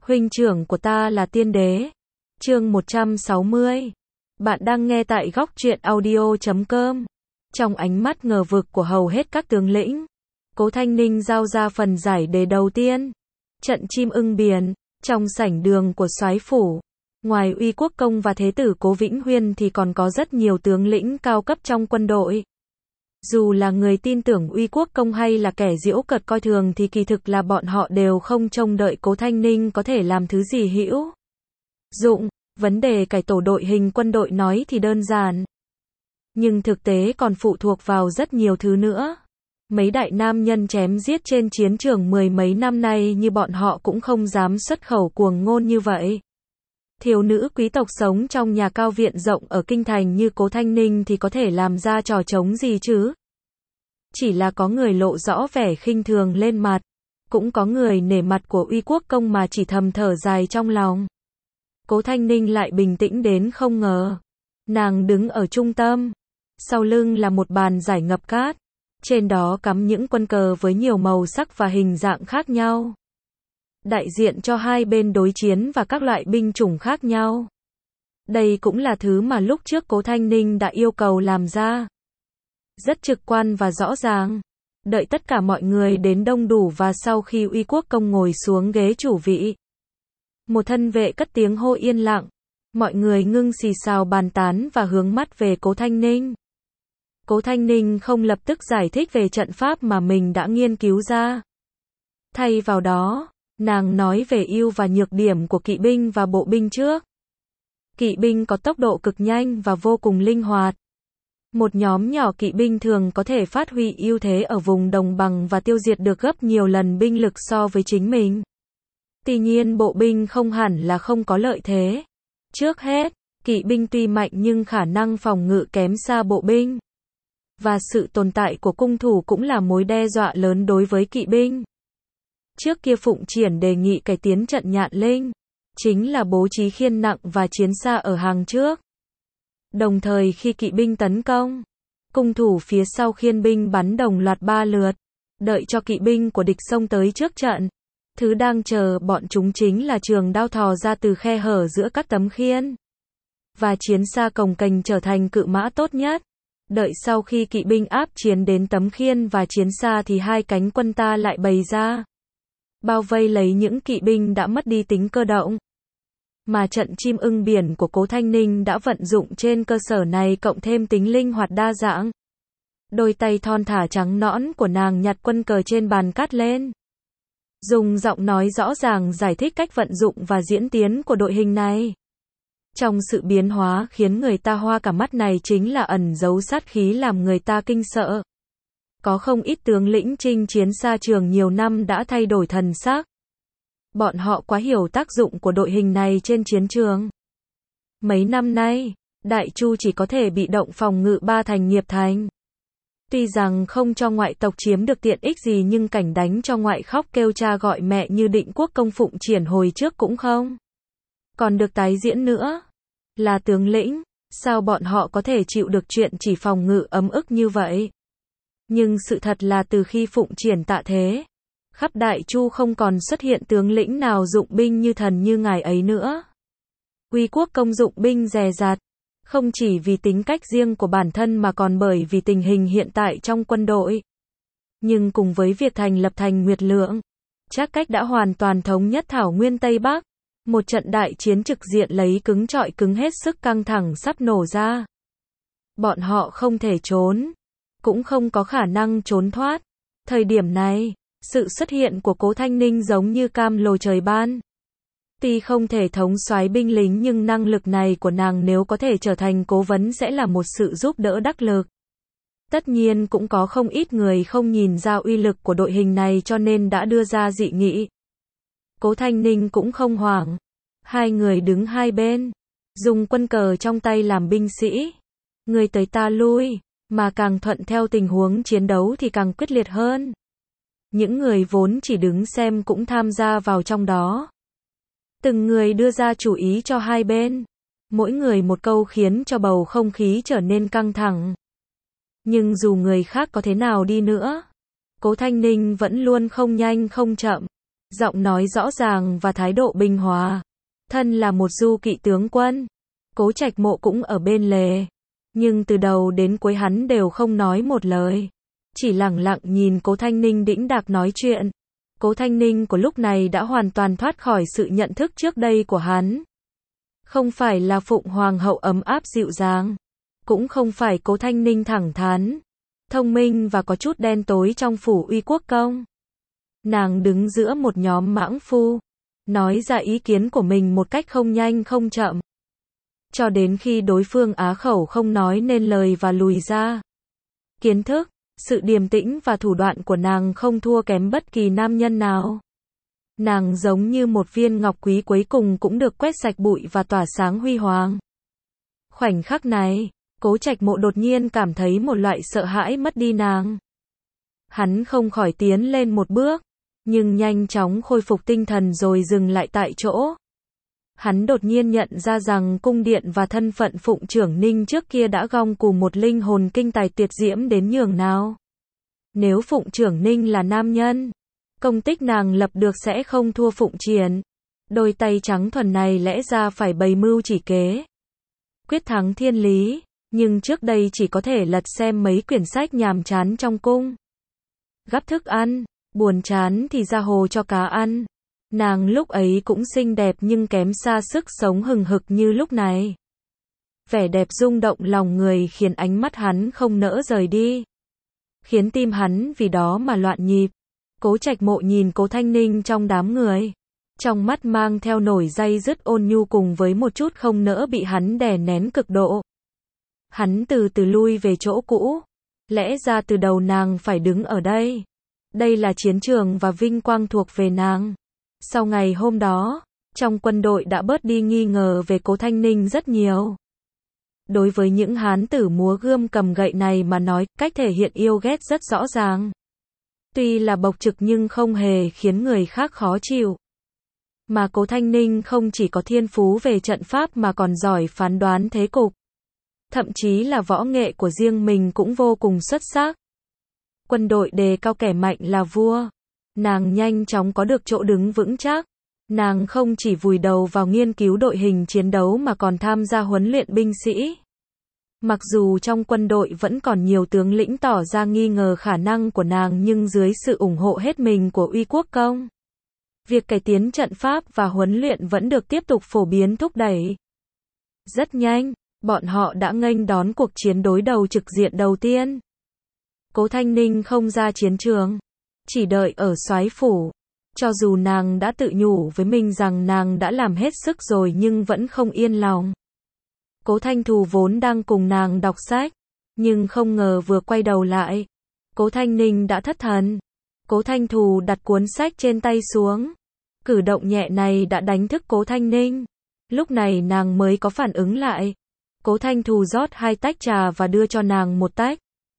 Huynh trưởng của ta là tiên đế. Chương 160. Bạn đang nghe tại góc truyện audio.com. Trong ánh mắt ngờ vực của hầu hết các tướng lĩnh, Cố Thanh Ninh giao ra phần giải đề đầu tiên. Trận chim ưng biển, trong sảnh đường của soái phủ. Ngoài Uy Quốc Công và Thế tử Cố Vĩnh Huyên thì còn có rất nhiều tướng lĩnh cao cấp trong quân đội. Dù là người tin tưởng Uy Quốc Công hay là kẻ giễu cợt coi thường thì kỳ thực là bọn họ đều không trông đợi Cố Thanh Ninh có thể làm thứ gì hữu dụng. Vấn đề cải tổ đội hình quân đội nói thì đơn giản, nhưng thực tế còn phụ thuộc vào rất nhiều thứ nữa. Mấy đại nam nhân chém giết trên chiến trường mười mấy năm nay như bọn họ cũng không dám xuất khẩu cuồng ngôn như vậy. Thiếu nữ quý tộc sống trong nhà cao viện rộng ở kinh thành như Cố Thanh Ninh thì có thể làm ra trò trống gì chứ? Chỉ là có người lộ rõ vẻ khinh thường lên mặt, cũng có người nể mặt của Uy Quốc Công mà chỉ thầm thở dài trong lòng. Cố Thanh Ninh lại bình tĩnh đến không ngờ. Nàng đứng ở trung tâm, sau lưng là một bàn giải ngập cát, trên đó cắm những quân cờ với nhiều màu sắc và hình dạng khác nhau, đại diện cho hai bên đối chiến và các loại binh chủng khác nhau. Đây cũng là thứ mà lúc trước Cố Thanh Ninh đã yêu cầu làm ra. Rất trực quan và rõ ràng. Đợi tất cả mọi người đến đông đủ và sau khi Uy Quốc Công ngồi xuống ghế chủ vị, một thân vệ cất tiếng hô yên lặng. Mọi người ngưng xì xào bàn tán và hướng mắt về Cố Thanh Ninh. Cố Thanh Ninh không lập tức giải thích về trận pháp mà mình đã nghiên cứu ra. Thay vào đó, nàng nói về ưu và nhược điểm của kỵ binh và bộ binh trước. Kỵ binh có tốc độ cực nhanh và vô cùng linh hoạt. Một nhóm nhỏ kỵ binh thường có thể phát huy ưu thế ở vùng đồng bằng và tiêu diệt được gấp nhiều lần binh lực so với chính mình. Tuy nhiên bộ binh không hẳn là không có lợi thế. Trước hết, kỵ binh tuy mạnh nhưng khả năng phòng ngự kém xa bộ binh. Và sự tồn tại của cung thủ cũng là mối đe dọa lớn đối với kỵ binh. Trước kia Phụng Triển đề nghị cải tiến trận Nhạn Linh, chính là bố trí khiên nặng và chiến xa ở hàng trước. Đồng thời khi kỵ binh tấn công, cung thủ phía sau khiên binh bắn đồng loạt 3 lượt, đợi cho kỵ binh của địch xông tới trước trận. Thứ đang chờ bọn chúng chính là trường đao thò ra từ khe hở giữa các tấm khiên. Và chiến xa cồng kềnh trở thành cự mã tốt nhất. Đợi sau khi kỵ binh áp chiến đến tấm khiên và chiến xa thì hai cánh quân ta lại bày ra, bao vây lấy những kỵ binh đã mất đi tính cơ động. Mà trận chim ưng biển của Cố Thanh Ninh đã vận dụng trên cơ sở này cộng thêm tính linh hoạt đa dạng. Đôi tay thon thả trắng nõn của nàng nhặt quân cờ trên bàn cát lên, dùng giọng nói rõ ràng giải thích cách vận dụng và diễn tiến của đội hình này. Trong sự biến hóa khiến người ta hoa cả mắt này chính là ẩn giấu sát khí làm người ta kinh sợ. Có không ít tướng lĩnh chinh chiến xa trường nhiều năm đã thay đổi thần sắc. Bọn họ quá hiểu tác dụng của đội hình này trên chiến trường. Mấy năm nay, Đại Chu chỉ có thể bị động phòng ngự ba thành nghiệp thành. Tuy rằng không cho ngoại tộc chiếm được tiện ích gì nhưng cảnh đánh cho ngoại khóc kêu cha gọi mẹ như Định Quốc Công Phụng Triển hồi trước cũng không còn được tái diễn nữa. Là tướng lĩnh, sao bọn họ có thể chịu được chuyện chỉ phòng ngự ấm ức như vậy? Nhưng sự thật là từ khi Phụng Triển tạ thế, khắp Đại Chu không còn xuất hiện tướng lĩnh nào dụng binh như thần như ngài ấy nữa. Uy Quốc Công dụng binh dè dặt, không chỉ vì tính cách riêng của bản thân mà còn bởi vì tình hình hiện tại trong quân đội. Nhưng cùng với việc thành lập thành Nguyệt Lượng, Trác Cách đã hoàn toàn thống nhất Thảo Nguyên Tây Bắc. Một trận đại chiến trực diện lấy cứng trọi cứng hết sức căng thẳng sắp nổ ra. Bọn họ không thể trốn, cũng không có khả năng trốn thoát. Thời điểm này, sự xuất hiện của Cố Thanh Ninh giống như cam lồ trời ban. Tuy không thể thống soái binh lính nhưng năng lực này của nàng nếu có thể trở thành cố vấn sẽ là một sự giúp đỡ đắc lực. Tất nhiên cũng có không ít người không nhìn ra uy lực của đội hình này cho nên đã đưa ra dị nghị. Cố Thanh Ninh cũng không hoảng. Hai người đứng hai bên, dùng quân cờ trong tay làm binh sĩ. Người tới ta lui, mà càng thuận theo tình huống chiến đấu thì càng quyết liệt hơn. Những người vốn chỉ đứng xem cũng tham gia vào trong đó. Từng người đưa ra chủ ý cho hai bên. Mỗi người một câu khiến cho bầu không khí trở nên căng thẳng. Nhưng dù người khác có thế nào đi nữa, Cố Thanh Ninh vẫn luôn không nhanh không chậm, giọng nói rõ ràng và thái độ bình hòa. Thân là một du kỵ tướng quân, Cố Trạch Mộ cũng ở bên lề. Nhưng từ đầu đến cuối hắn đều không nói một lời. Chỉ lẳng lặng nhìn Cố Thanh Ninh đĩnh đạc nói chuyện. Cố Thanh Ninh của lúc này đã hoàn toàn thoát khỏi sự nhận thức trước đây của hắn. Không phải là Phụng Hoàng hậu ấm áp dịu dàng. Cũng không phải Cố Thanh Ninh thẳng thắn, thông minh và có chút đen tối trong phủ Uy Quốc công. Nàng đứng giữa một nhóm mãng phu, nói ra ý kiến của mình một cách không nhanh không chậm. Cho đến khi đối phương á khẩu không nói nên lời và lùi ra. Kiến thức, sự điềm tĩnh và thủ đoạn của nàng không thua kém bất kỳ nam nhân nào. Nàng giống như một viên ngọc quý cuối cùng cũng được quét sạch bụi và tỏa sáng huy hoàng. Khoảnh khắc này, Cố Trạch Mộ đột nhiên cảm thấy một loại sợ hãi mất đi nàng. Hắn không khỏi tiến lên một bước, nhưng nhanh chóng khôi phục tinh thần rồi dừng lại tại chỗ. Hắn đột nhiên nhận ra rằng cung điện và thân phận Phụng Trưởng Ninh trước kia đã gong cùng một linh hồn kinh tài tuyệt diễm đến nhường nào. Nếu Phụng Trưởng Ninh là nam nhân, công tích nàng lập được sẽ không thua Phụng Triển. Đôi tay trắng thuần này lẽ ra phải bày mưu chỉ kế, quyết thắng thiên lý, nhưng trước đây chỉ có thể lật xem mấy quyển sách nhàm chán trong cung. Gắp thức ăn, buồn chán thì ra hồ cho cá ăn. Nàng lúc ấy cũng xinh đẹp nhưng kém xa sức sống hừng hực như lúc này. Vẻ đẹp rung động lòng người khiến ánh mắt hắn không nỡ rời đi, khiến tim hắn vì đó mà loạn nhịp. Cố Trạch Mộ nhìn Cố Thanh Ninh trong đám người, trong mắt mang theo nổi day dứt ôn nhu cùng với một chút không nỡ bị hắn đè nén cực độ. Hắn từ từ lui về chỗ cũ. Lẽ ra từ đầu nàng phải đứng ở đây. Đây là chiến trường và vinh quang thuộc về nàng. Sau ngày hôm đó, trong quân đội đã bớt đi nghi ngờ về Cố Thanh Ninh rất nhiều. Đối với những hán tử múa gươm cầm gậy này mà nói, cách thể hiện yêu ghét rất rõ ràng. Tuy là bộc trực nhưng không hề khiến người khác khó chịu. Mà Cố Thanh Ninh không chỉ có thiên phú về trận pháp mà còn giỏi phán đoán thế cục. Thậm chí là võ nghệ của riêng mình cũng vô cùng xuất sắc. Quân đội đề cao kẻ mạnh là vua. Nàng nhanh chóng có được chỗ đứng vững chắc. Nàng không chỉ vùi đầu vào nghiên cứu đội hình chiến đấu mà còn tham gia huấn luyện binh sĩ. Mặc dù trong quân đội vẫn còn nhiều tướng lĩnh tỏ ra nghi ngờ khả năng của nàng nhưng dưới sự ủng hộ hết mình của Uy Quốc công, việc cải tiến trận pháp và huấn luyện vẫn được tiếp tục phổ biến thúc đẩy. Rất nhanh, bọn họ đã nghênh đón cuộc chiến đối đầu trực diện đầu tiên. Cố Thanh Ninh không ra chiến trường, chỉ đợi ở soái phủ. Cho dù nàng đã tự nhủ với mình rằng nàng đã làm hết sức rồi nhưng vẫn không yên lòng. Cố Thanh Thù vốn đang cùng nàng đọc sách, nhưng không ngờ vừa quay đầu lại, Cố Thanh Ninh đã thất thần. Cố Thanh Thù đặt cuốn sách trên tay xuống. Cử động nhẹ này đã đánh thức Cố Thanh Ninh. Lúc này nàng mới có phản ứng lại. Cố Thanh Thù rót 2 tách trà và đưa cho nàng một tách.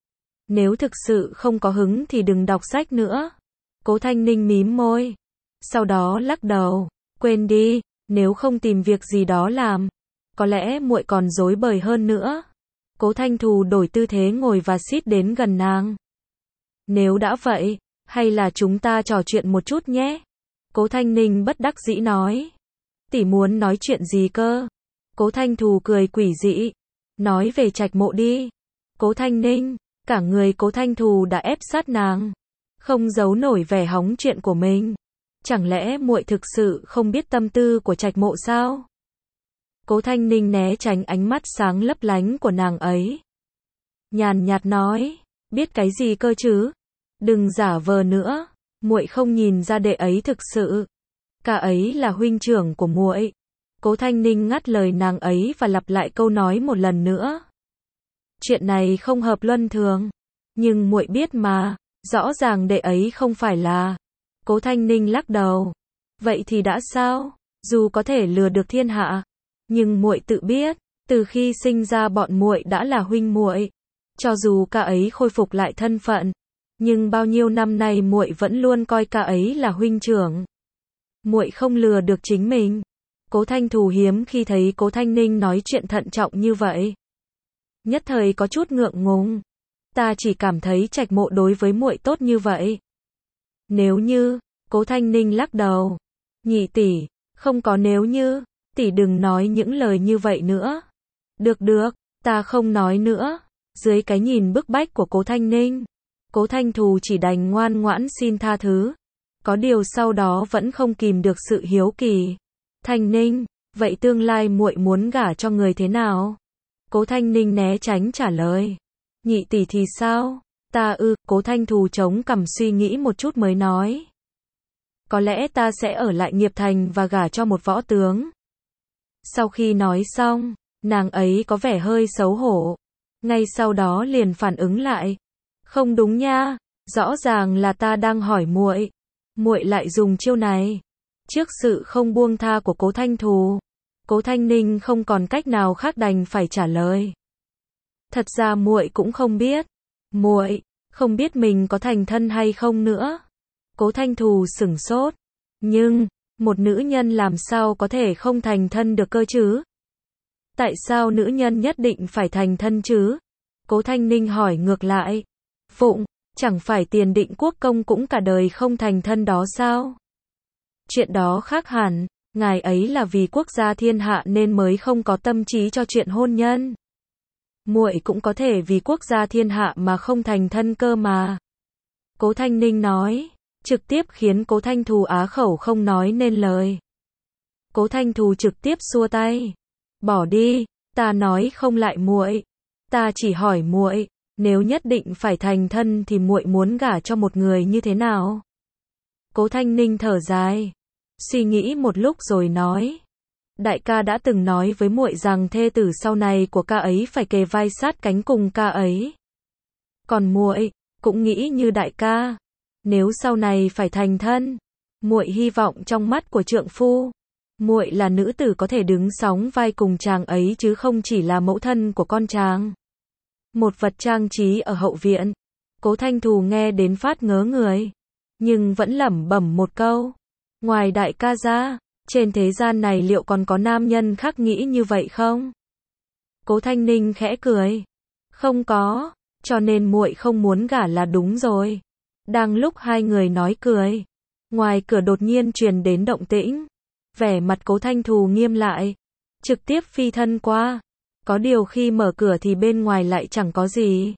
Nếu thực sự không có hứng thì đừng đọc sách nữa. Cố Thanh Ninh mím môi, sau đó lắc đầu, quên đi, nếu không tìm việc gì đó làm, có lẽ muội còn rối bời hơn nữa. Cố Thanh Thù đổi tư thế ngồi và xít đến gần nàng. Nếu đã vậy, hay là chúng ta trò chuyện một chút nhé. Cố Thanh Ninh bất đắc dĩ nói. Tỷ muốn nói chuyện gì cơ? Cố Thanh Thù cười quỷ dị, nói về Trạch Mộ đi. Cố Thanh Ninh, cả người Cố Thanh Thù đã ép sát nàng, không giấu nổi vẻ hóng chuyện của mình. Chẳng lẽ muội thực sự không biết tâm tư của Trạch Mộ sao? Cố Thanh Ninh né tránh ánh mắt sáng lấp lánh của nàng ấy, nhàn nhạt nói, biết cái gì cơ chứ? Đừng giả vờ nữa, muội không nhìn ra đệ ấy thực sự. Cả ấy là huynh trưởng của muội. Cố Thanh Ninh ngắt lời nàng ấy và lặp lại câu nói một lần nữa. Chuyện này không hợp luân thường, nhưng muội biết mà, rõ ràng đệ ấy không phải là. Cố Thanh Ninh lắc đầu. Vậy thì đã sao? Dù có thể lừa được thiên hạ, nhưng muội tự biết, từ khi sinh ra bọn muội đã là huynh muội. Cho dù ca ấy khôi phục lại thân phận, nhưng bao nhiêu năm nay muội vẫn luôn coi ca ấy là huynh trưởng. Muội không lừa được chính mình. Cố Thanh Thù hiếm khi thấy Cố Thanh Ninh nói chuyện thận trọng như vậy, nhất thời có chút ngượng ngùng. Ta chỉ cảm thấy Trạch Mộ đối với muội tốt như vậy. Nếu như Cố Thanh Ninh lắc đầu. Nhị tỷ, không có nếu như, tỷ đừng nói những lời như vậy nữa. Được được, ta không nói nữa. Dưới cái nhìn bức bách của Cố Thanh Ninh, Cố Thanh Thù chỉ đành ngoan ngoãn xin tha thứ. Có điều sau đó vẫn không kìm được sự hiếu kỳ. Thanh Ninh, vậy tương lai muội muốn gả cho người thế nào? Cố Thanh Ninh né tránh trả lời. Nhị tỷ thì sao? Cố Thanh Thù chống cằm suy nghĩ một chút mới nói. Có lẽ ta sẽ ở lại Nghiệp Thành và gả cho một võ tướng. Sau khi nói xong, nàng ấy có vẻ hơi xấu hổ. Ngay sau đó liền phản ứng lại. Không đúng nha, rõ ràng là ta đang hỏi muội. Muội lại dùng chiêu này. Trước sự không buông tha của Cố Thanh Thù, Cố Thanh Ninh không còn cách nào khác đành phải trả lời. Thật ra muội cũng không biết. Muội không biết mình có thành thân hay không nữa. Cố Thanh Thù sửng sốt. Nhưng, một nữ nhân làm sao có thể không thành thân được cơ chứ? Tại sao nữ nhân nhất định phải thành thân chứ? Cố Thanh Ninh hỏi ngược lại. Phụng, chẳng phải Tiền Định Quốc công cũng cả đời không thành thân đó sao? Chuyện đó khác hẳn, ngài ấy là vì quốc gia thiên hạ nên mới không có tâm trí cho chuyện hôn nhân. Muội cũng có thể vì quốc gia thiên hạ mà không thành thân cơ mà. Cố Thanh Ninh nói, trực tiếp khiến Cố Thanh Thù á khẩu không nói nên lời. Cố Thanh Thù trực tiếp xua tay. Bỏ đi, ta nói không lại muội. Ta chỉ hỏi muội, nếu nhất định phải thành thân thì muội muốn gả cho một người như thế nào? Cố Thanh Ninh thở dài, suy nghĩ một lúc rồi nói. Đại ca đã từng nói với muội rằng thê tử sau này của ca ấy phải kề vai sát cánh cùng ca ấy. Còn muội cũng nghĩ như đại ca, nếu sau này phải thành thân, muội hy vọng trong mắt của trượng phu, muội là nữ tử có thể đứng sóng vai cùng chàng ấy chứ không chỉ là mẫu thân của con chàng. Một vật trang trí ở hậu viện. Cố Thanh Thù nghe đến phát ngớ người, nhưng vẫn lẩm bẩm một câu. Ngoài đại ca ra, trên thế gian này liệu còn có nam nhân khác nghĩ như vậy không? Cố Thanh Ninh khẽ cười. Không có, cho nên muội không muốn gả là đúng rồi. Đang lúc hai người nói cười, ngoài cửa đột nhiên truyền đến động tĩnh. Vẻ mặt Cố Thanh Thù nghiêm lại, trực tiếp phi thân qua. Có điều khi mở cửa thì bên ngoài lại chẳng có gì.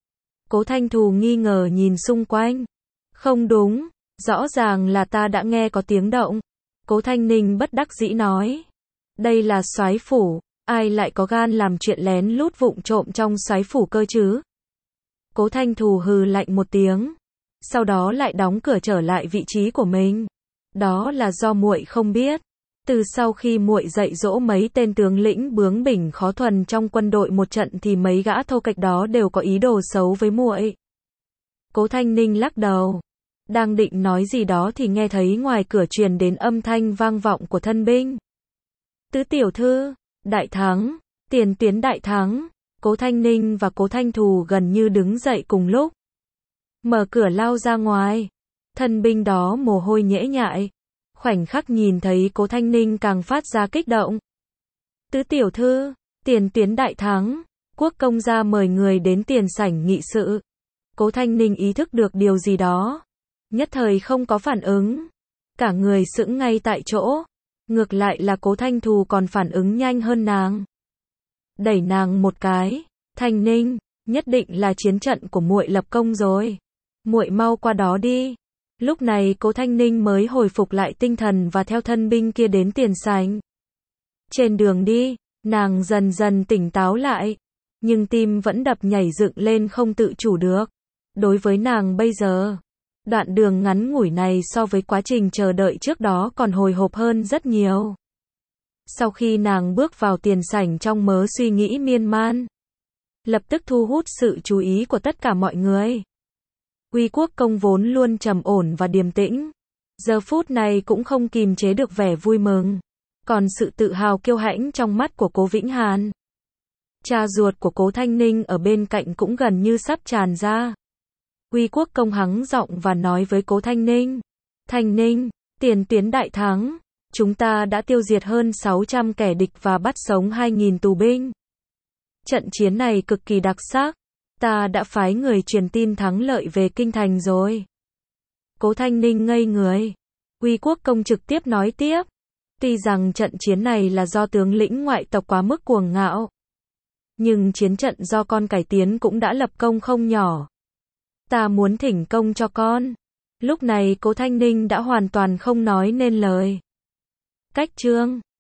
Cố Thanh Thù nghi ngờ nhìn xung quanh. Không đúng, rõ ràng là ta đã nghe có tiếng động. Cố Thanh Ninh bất đắc dĩ nói. Đây là soái phủ, ai lại có gan làm chuyện lén lút vụng trộm trong soái phủ cơ chứ? Cố Thanh Thù hừ lạnh một tiếng, sau đó lại đóng cửa trở lại vị trí của mình. Đó là do muội không biết. Từ sau khi muội dạy dỗ mấy tên tướng lĩnh bướng bỉnh khó thuần trong quân đội một trận thì mấy gã thô kệch đó đều có ý đồ xấu với muội. Cố Thanh Ninh lắc đầu, đang định nói gì đó thì nghe thấy ngoài cửa truyền đến âm thanh vang vọng của thân binh. Tứ tiểu thư, đại thắng, tiền tiến đại thắng. Cố Thanh Ninh và Cố Thanh Thù gần như đứng dậy cùng lúc, mở cửa lao ra ngoài. Thân binh đó mồ hôi nhễ nhại, khoảnh khắc nhìn thấy Cố Thanh Ninh càng phát ra kích động. Tứ tiểu thư, tiền tiến đại thắng, quốc công gia mời người đến tiền sảnh nghị sự. Cố Thanh Ninh ý thức được điều gì đó, nhất thời không có phản ứng, cả người sững ngay tại chỗ. Ngược lại là Cố Thanh Thù còn phản ứng nhanh hơn nàng, đẩy nàng một cái. Thanh Ninh, nhất định là chiến trận của muội lập công rồi, muội mau qua đó đi. Lúc này Cố Thanh Ninh mới hồi phục lại tinh thần và theo thân binh kia đến tiền sảnh. Trên đường đi, nàng dần dần tỉnh táo lại, nhưng tim vẫn đập nhảy dựng lên không tự chủ được. Đối với nàng bây giờ, đoạn đường ngắn ngủi này so với quá trình chờ đợi trước đó còn hồi hộp hơn rất nhiều. Sau khi nàng bước vào tiền sảnh trong mớ suy nghĩ miên man, lập tức thu hút sự chú ý của tất cả mọi người. Uy quốc công vốn luôn trầm ổn và điềm tĩnh, giờ phút này cũng không kìm chế được vẻ vui mừng, còn sự tự hào kiêu hãnh trong mắt của Cố Vĩnh Hàn. Cha ruột của Cố Thanh Ninh ở bên cạnh cũng gần như sắp tràn ra. Uy quốc công hắng giọng và nói với Cố Thanh Ninh. Thanh Ninh, tiền tiến đại thắng, chúng ta đã tiêu diệt hơn 600 kẻ địch và bắt sống 2.000 tù binh. Trận chiến này cực kỳ đặc sắc. Ta đã phái người truyền tin thắng lợi về kinh thành rồi. Cố Thanh Ninh ngây người, Uy Quốc công trực tiếp nói tiếp. Tuy rằng trận chiến này là do tướng lĩnh ngoại tộc quá mức cuồng ngạo, nhưng chiến trận do con cải tiến cũng đã lập công không nhỏ. Ta muốn thỉnh công cho con. Lúc này Cố Thanh Ninh đã hoàn toàn không nói nên lời. Cách chương